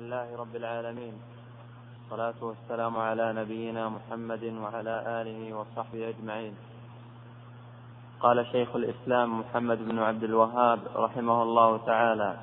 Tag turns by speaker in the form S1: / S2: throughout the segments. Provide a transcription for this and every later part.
S1: لله رب العالمين، والصلاة والسلام على نبينا محمد وعلى آله وصحبه أجمعين. قال شيخ الإسلام محمد بن عبد الوهاب رحمه الله تعالى: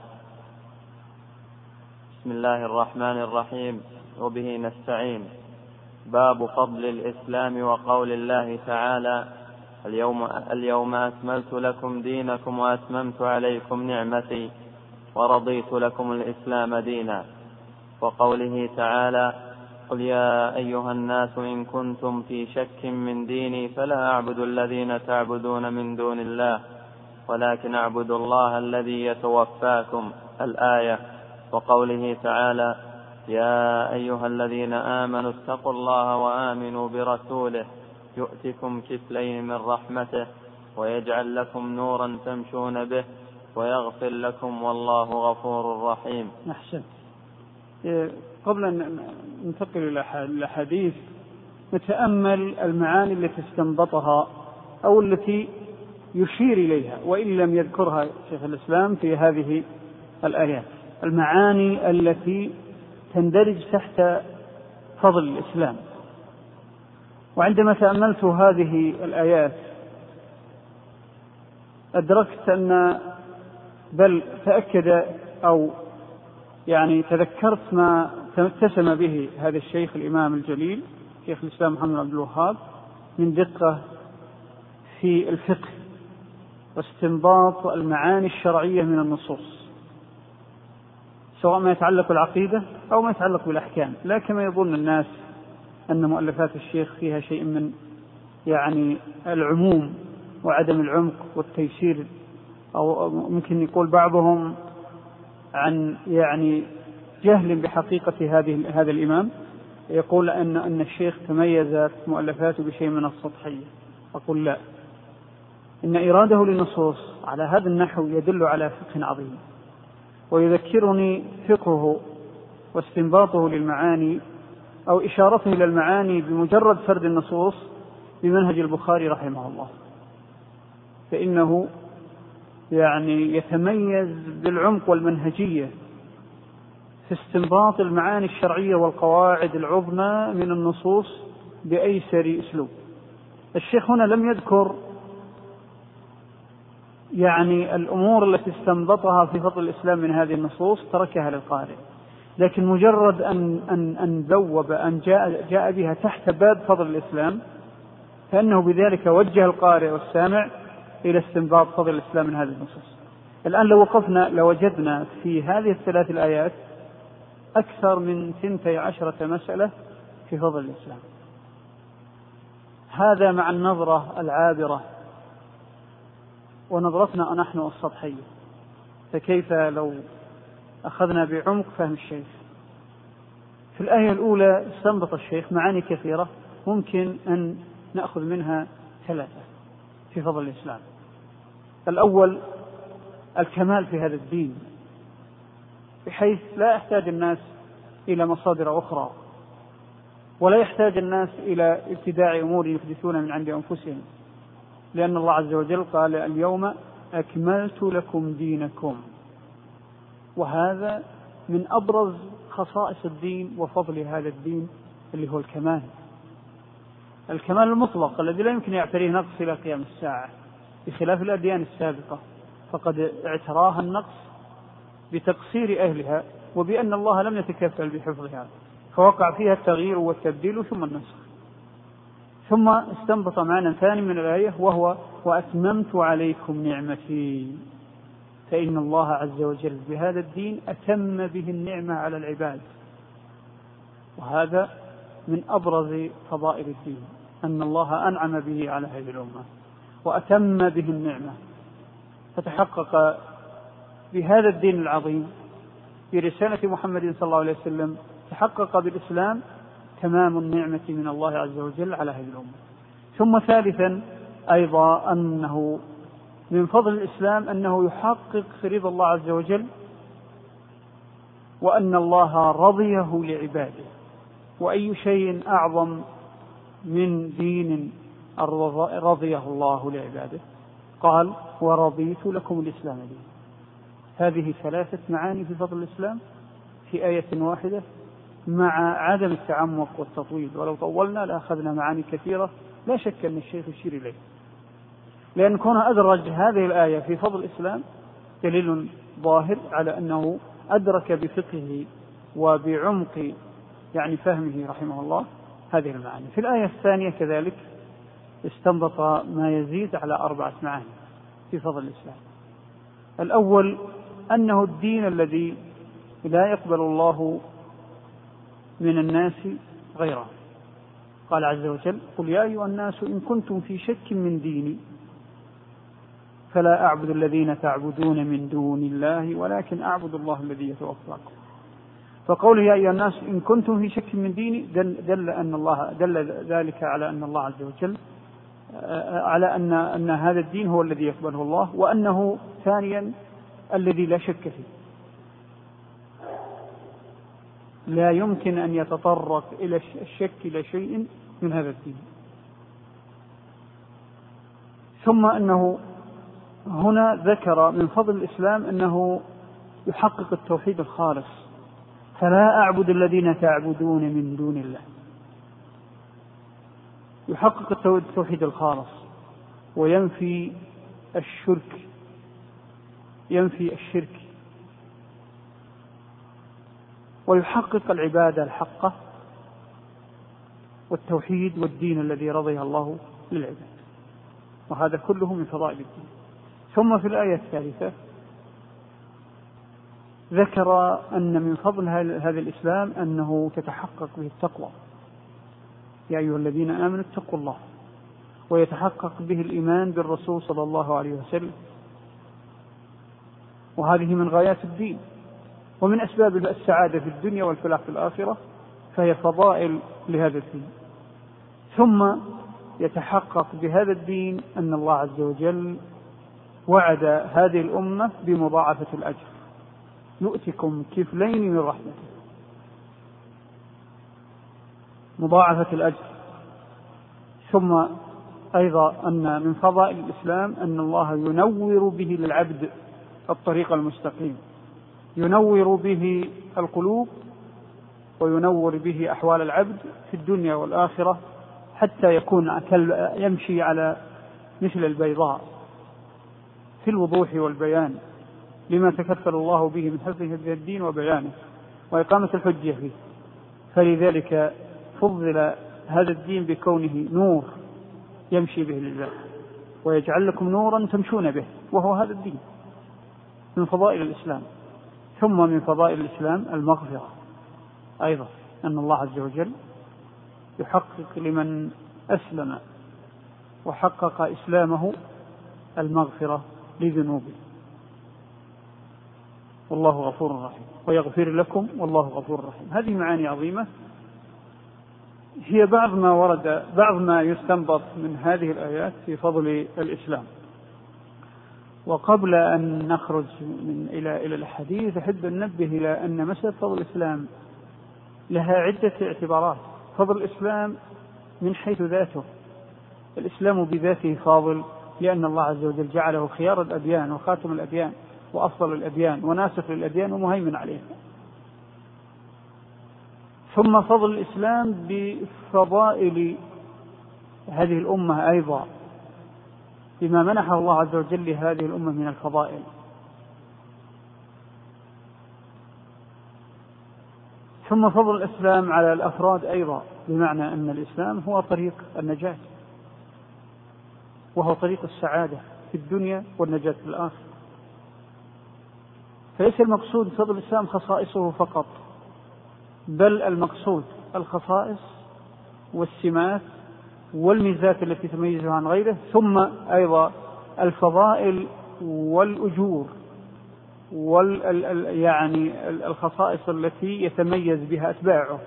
S1: بسم الله الرحمن الرحيم، وبه نستعين. باب فضل الإسلام وقول الله تعالى: اليوم أكملت لكم دينكم وأتممت عليكم نعمتي ورضيت لكم الإسلام دينا. وقوله تعالى: قل يا أيها الناس إن كنتم في شك من ديني فلا أعبد الذين تعبدون من دون الله ولكن أعبد الله الذي يتوفاكم، الآية. وقوله تعالى: يا أيها الذين آمنوا اتقوا الله وآمنوا برسوله يؤتكم كفلين من رحمته ويجعل لكم نورا تمشون به ويغفر لكم والله غفور رحيم.
S2: أحسن. قبل أن ننتقل إلى الحديث نتأمل المعاني التي استنبطها أو التي يشير إليها وإن لم يذكرها شيخ الإسلام في هذه الآيات، المعاني التي تندرج تحت فضل الإسلام. وعندما تأملت هذه الآيات أدركت أن بل تأكد أو تذكرت ما اتسم به هذا الشيخ الإمام الجليل شيخ الإسلام محمد بن عبد الوهاب من دقة في الفقه واستنباط المعاني الشرعية من النصوص، سواء ما يتعلق بالعقيدة أو ما يتعلق بالأحكام. لا كما يظن الناس أن مؤلفات الشيخ فيها شيء من العموم وعدم العمق والتيسير، أو ممكن يقول بعضهم عن جهل بحقيقة هذا الإمام، يقول أن الشيخ تميز مؤلفاته بشيء من السطحية. أقول لا، إن إراده للنصوص على هذا النحو يدل على فقه عظيم، ويذكرني فقهه واستنباطه للمعاني أو إشارته إلى المعاني بمجرد فرد النصوص بمنهج البخاري رحمه الله، فإنه يتميز بالعمق والمنهجية في استنباط المعاني الشرعية والقواعد العظمى من النصوص بأيسر أسلوب. الشيخ هنا لم يذكر الأمور التي استنبطها في فضل الإسلام من هذه النصوص، تركها للقارئ، لكن مجرد أن ذوب أن جاء بها تحت باب فضل الإسلام، فإنه بذلك وجه القارئ والسامع إلى استنباط فضل الإسلام من هذه النصوص. الآن لو وقفنا لوجدنا في هذه الثلاث الآيات أكثر من 12 مسألة في فضل الإسلام، هذا مع النظرة العابرة ونظرتنا نحن السطحية، فكيف لو أخذنا بعمق فهم الشيخ؟ في الآية الأولى استنبط الشيخ معاني كثيرة ممكن أن نأخذ منها 3 في فضل الإسلام. الأول الكمال في هذا الدين، بحيث لا يحتاج الناس إلى مصادر أخرى، ولا يحتاج الناس إلى ابتداع أمور يحدثون من عند أنفسهم، لأن الله عز وجل قال: اليوم أكملت لكم دينكم. وهذا من أبرز خصائص الدين وفضل هذا الدين اللي هو الكمال المطلق الذي لا يمكن يعتريه نقص إلى قيام الساعة، بخلاف الأديان السابقة فقد اعتراها النقص بتقصير أهلها وبأن الله لم يتكفل بحفظها، فوقع فيها التغيير والتبديل ثم النسخ. ثم استنبط معنى ثاني من الآية، وهو: وأتممت عليكم نعمتي، فإن الله عز وجل بهذا الدين أتم به النعمة على العباد. وهذا من أبرز فضائل الدين، أن الله أنعم به على هذه الأمة وأتم به النعمة، فتحقق بهذا الدين العظيم برسالة محمد صلى الله عليه وسلم، تحقق بالإسلام تمام النعمة من الله عز وجل على هذه الأمة. ثم ثالثا أيضا أنه من فضل الإسلام أنه يحقق رضا الله عز وجل، وأن الله رضيه لعباده. وأي شيء أعظم من دين رضيه الله لعباده؟ قال: ورضيت لكم الإسلام دين. هذه 3 معاني في فضل الإسلام في آية واحدة مع عدم التعمق والتطويل، ولو طولنا لأخذنا معاني كثيرة لا شك أن الشيخ يشير إليه، لأن كونه أدرج هذه الآية في فضل الإسلام دليل ظاهر على أنه أدرك بفقهه وبعمق يعني فهمه رحمه الله هذه المعاني. في الآية الثانية كذلك استنبط ما يزيد على 4 معاني في فضل الإسلام. الأول أنه الدين الذي لا يقبل الله من الناس غيره. قال عز وجل: قل يا أيها الناس إن كنتم في شك من ديني فلا أعبد الذين تعبدون من دون الله ولكن أعبد الله الذي يتوفاكم. فقوله يا أيها الناس إن كنتم في شك من ديني دل ذلك على أن الله عز وجل على أن هذا الدين هو الذي يقبله الله، وأنه ثانيا الذي لا شك فيه، لا يمكن أن يتطرق إلى الشك إلى شيء من هذا الدين. ثم أنه هنا ذكر من فضل الإسلام أنه يحقق التوحيد الخالص، فلا أعبد الذين تعبدون من دون الله، يحقق التوحيد الخالص وينفي الشرك، ينفي الشرك، ويحقق العبادة الحقة والتوحيد والدين الذي رضيه الله للعباد، وهذا كله من فضائل الدين. ثم في الآية الثالثة ذكر أن من فضل هذا الإسلام أنه تتحقق به التقوى، يا أيها الذين آمنوا اتقوا الله، ويتحقق به الإيمان بالرسول صلى الله عليه وسلم، وهذه من غايات الدين ومن أسباب السعادة في الدنيا والفلاح في الآخرة، فهي فضائل لهذا الدين. ثم يتحقق بهذا الدين أن الله عز وجل وعد هذه الأمة بمضاعفة الأجر، يؤتكم كفلين من رحمته، مضاعفة الأجر. ثم أيضا أن من فضائل الإسلام أن الله ينور به للعبد الطريق المستقيم، ينور به القلوب وينور به أحوال العبد في الدنيا والآخرة، حتى يكون يمشي على مثل البيضاء في الوضوح والبيان لما تكفل الله به من حفظه الدين وبيانه وإقامة الحجة فيه. فلذلك فضل هذا الدين بكونه نور يمشي به لله، ويجعل لكم نورا تمشون به، وهو هذا الدين من فضائل الإسلام. ثم من فضائل الإسلام المغفرة أيضا، أن الله عز وجل يحقق لمن أسلم وحقق إسلامه المغفرة لذنوبه، والله غفور رحيم، ويغفر لكم والله غفور رحيم. هذه معاني عظيمة، هي بعض ما ورد، بعض ما يستنبط من هذه الآيات في فضل الإسلام. وقبل أن نخرج إلى الحديث أحب أن ننبه إلى أن مسألة فضل الإسلام لها عدة اعتبارات. فضل الإسلام من حيث ذاته، الإسلام بذاته فاضل لأن الله عز وجل جعله خيار الأديان وخاتم الأديان وأفضل الأديان وناسخ للأديان ومهيمن عليها. ثم فضل الإسلام بفضائل هذه الأمة أيضا، بما منحه الله عز وجل لهذه الأمة من الفضائل. ثم فضل الإسلام على الأفراد أيضا، بمعنى أن الإسلام هو طريق النجاة، وهو طريق السعادة في الدنيا والنجاة في الآخرة. فليس المقصود فضل الإسلام خصائصه فقط، بل المقصود الخصائص والسمات والميزات التي تميزها عن غيره، ثم أيضا الفضائل والأجور يعني الخصائص التي يتميز بها أتباعه،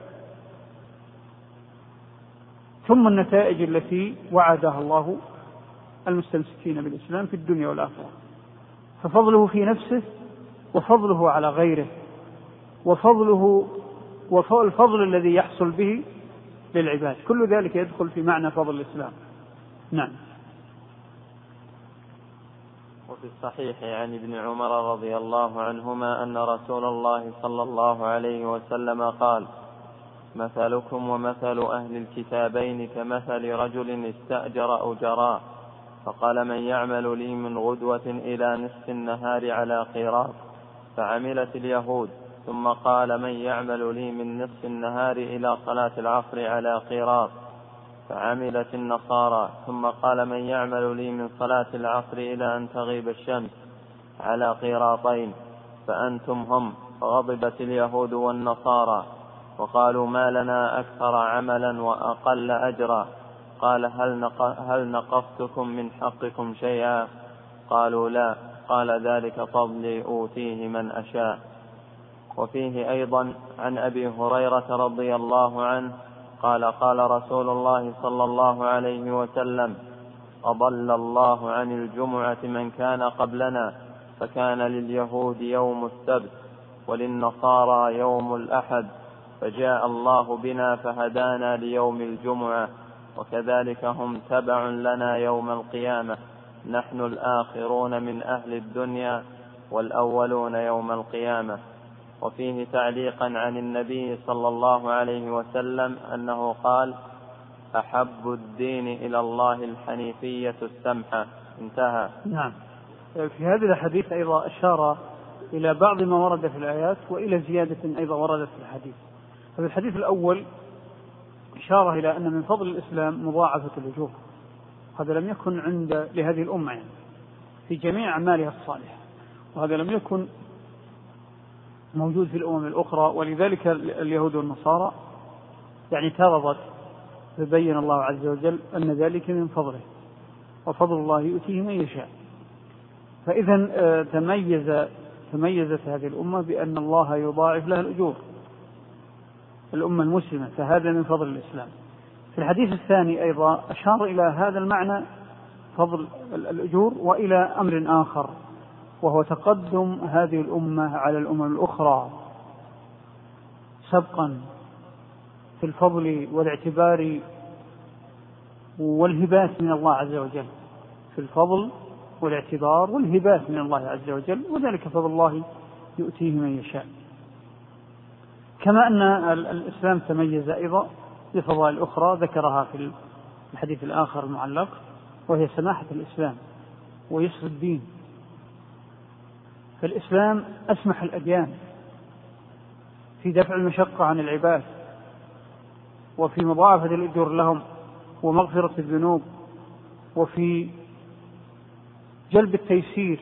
S2: ثم النتائج التي وعدها الله المستمسكين بالإسلام في الدنيا والآخرة. ففضله في نفسه وفضله على غيره، والفضل الذي يحصل به للعباد، كل ذلك يدخل في معنى فضل الإسلام. نعم.
S1: في الصحيح عن ابن عمر رضي الله عنهما أن رسول الله صلى الله عليه وسلم قال: مثلكم ومثل أهل الكتابين كمثل رجل استأجر أجراء فقال: من يعمل لي من غدوة إلى نصف النهار على قيراط، فعملت اليهود. ثم قال: من يعمل لي من نصف النهار إلى صلاة العصر على قيراط، فعملت النصارى. ثم قال: من يعمل لي من صلاة العصر إلى أن تغيب الشمس على قيراطين، فأنتم هم. فغضبت اليهود والنصارى وقالوا: ما لنا أكثر عملا وأقل أجرا. قال: هل نقصتكم من حقكم شيئا؟ قالوا: لا. قال: ذلك فضلي أوتيه من أشاء. وفيه أيضا عن أبي هريرة رضي الله عنه قال: قال رسول الله صلى الله عليه وسلم: أضل الله عن الجمعة من كان قبلنا، فكان لليهود يوم السبت وللنصارى يوم الأحد، فجاء الله بنا فهدانا ليوم الجمعة، وكذلك هم تبع لنا يوم القيامة، نحن الآخرون من أهل الدنيا والأولون يوم القيامة. وفيه تعليقا عن النبي صلى الله عليه وسلم أنه قال: أحب الدين إلى الله الحنيفية السمحة. انتهى.
S2: نعم. في هذه الحديث أيضا أشار إلى بعض ما ورد في الآيات وإلى زيادة أيضا وردت في الحديث. هذا الحديث الأول إشارة إلى أن من فضل الإسلام مضاعفة الأجور. هذا لم يكن عند لهذه الأمة يعني في جميع أعمالها الصالحة، وهذا لم يكن موجود في الأمم الأخرى. ولذلك اليهود والنصارى يعني اعترضت، فبين الله عز وجل أن ذلك من فضله، وفضل الله يؤتيه من يشاء. فإذا تميزت هذه الأمة بأن الله يضاعف لها الأجور، الأمة المسلمة، فهذا من فضل الإسلام. في الحديث الثاني أيضا أشار إلى هذا المعنى، فضل الأجور، وإلى أمر آخر، وهو تقدم هذه الأمة على الأمم الأخرى سبقا في الفضل والاعتبار والهبات من الله عز وجل، في الفضل والاعتبار والهبات من الله عز وجل، وذلك فضل الله يؤتيه من يشاء. كما أن الإسلام تميز أيضا بفضائل أخرى ذكرها في الحديث الآخر المعلق، وهي سماحة الإسلام ويسر الدين. فالإسلام أسمح الأديان في دفع المشقة عن العباد، وفي مضاعفة الأجور لهم، ومغفرة الذنوب، وفي جلب التيسير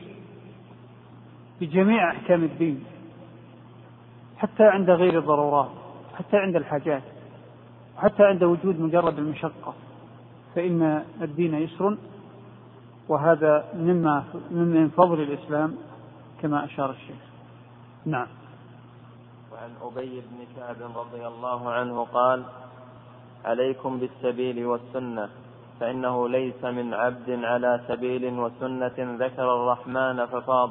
S2: بجميع أحكام الدين، حتى عند غير الضرورات، حتى عند الحاجات، وحتى عند وجود مجرد المشقة، فإن الدين يسر، وهذا من فضل الإسلام كما أشار الشيخ. نعم.
S1: وعن أبي بن كعب رضي الله عنه قال: عليكم بالسبيل والسنة، فإنه ليس من عبد على سبيل وسنة ذكر الرحمن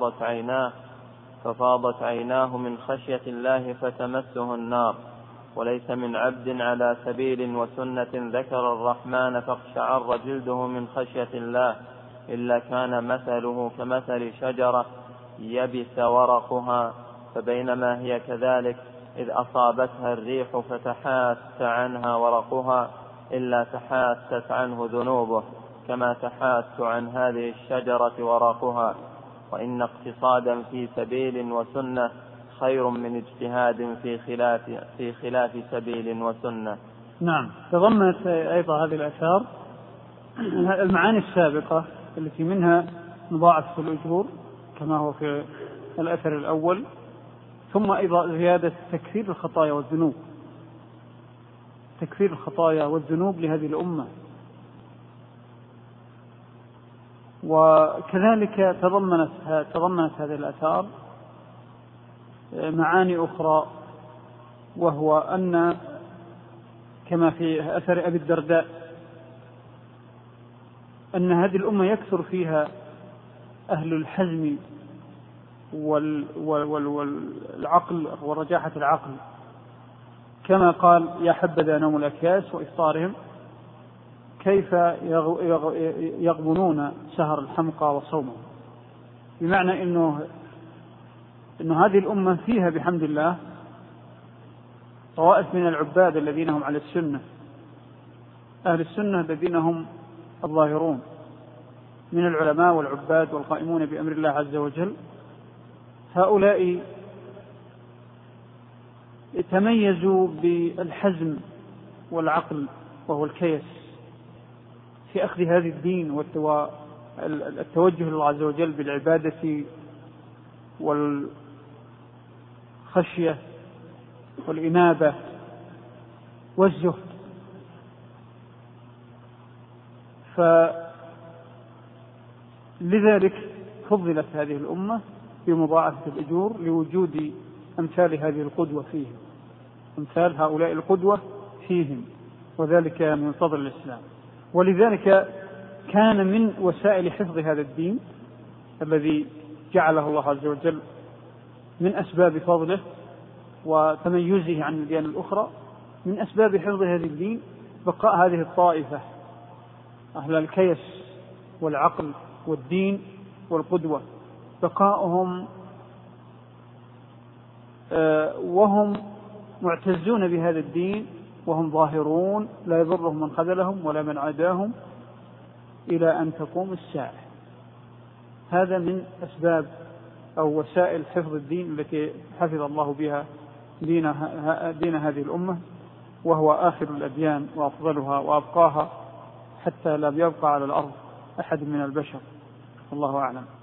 S1: ففاضت عيناه من خشية الله فتمسه النار، وليس من عبد على سبيل وسنة ذكر الرحمن فاقشعر جلده من خشية الله إلا كان مثله كمثل شجرة يبس ورقها، فبينما هي كذلك إذ أصابتها الريح فتحاس عنها ورقها إلا تحاست عنه ذنوبه كما تحاس عن هذه الشجرة ورقها. وإن اقتصادا في سبيل وسنة خير من اجتهاد في خلاف سبيل وسنة.
S2: نعم. تضمنت أيضا هذه الآثار المعاني السابقة التي منها مضاعفة الأجور كما هو في الأثر الأول، ثم أيضا زيادة تكفير الخطايا والذنوب، تكفير الخطايا والذنوب لهذه الأمة. وكذلك تضمنت هذه الآثار معاني أخرى، وهو أن كما في أثر أبي الدرداء أن هذه الأمة يكثر فيها أهل الحزم والعقل ورجاحة العقل، كما قال: يا حبذا نوم الأكياس وإفطارهم، كيف يغبنون سهر الحمقى وصومهم. بمعنى أنه هذه الأمة فيها بحمد الله طوائف من العباد الذين هم على السنة، أهل السنة الذين هم الظاهرون من العلماء والعباد والقائمون بأمر الله عز وجل. هؤلاء تميزوا بالحزم والعقل وهو الكيس في أخذ هذه الدين والتوجه لله عز وجل بالعبادة والخشية والإنابة والزهد. فلذلك فضلت هذه الأمة بمضاعفة الأجور لوجود أمثال هذه القدوة فيهم، أمثال هؤلاء القدوة فيهم، وذلك من فضل الإسلام. ولذلك كان من وسائل حفظ هذا الدين الذي جعله الله عز وجل من أسباب فضله وتميزه عن الديان الأخرى، من أسباب حفظ هذا الدين بقاء هذه الطائفة أهل الكيس والعقل والدين والقدوة، بقاؤهم وهم معتزون بهذا الدين وهم ظاهرون لا يضرهم من خذلهم ولا من عاداهم إلى أن تقوم الساعة. هذا من أسباب أو وسائل حفظ الدين التي حفظ الله بها دين هذه الأمة، وهو آخر الأديان وأفضلها وأبقاها حتى لا يبقى على الأرض أحد من البشر. الله أعلم.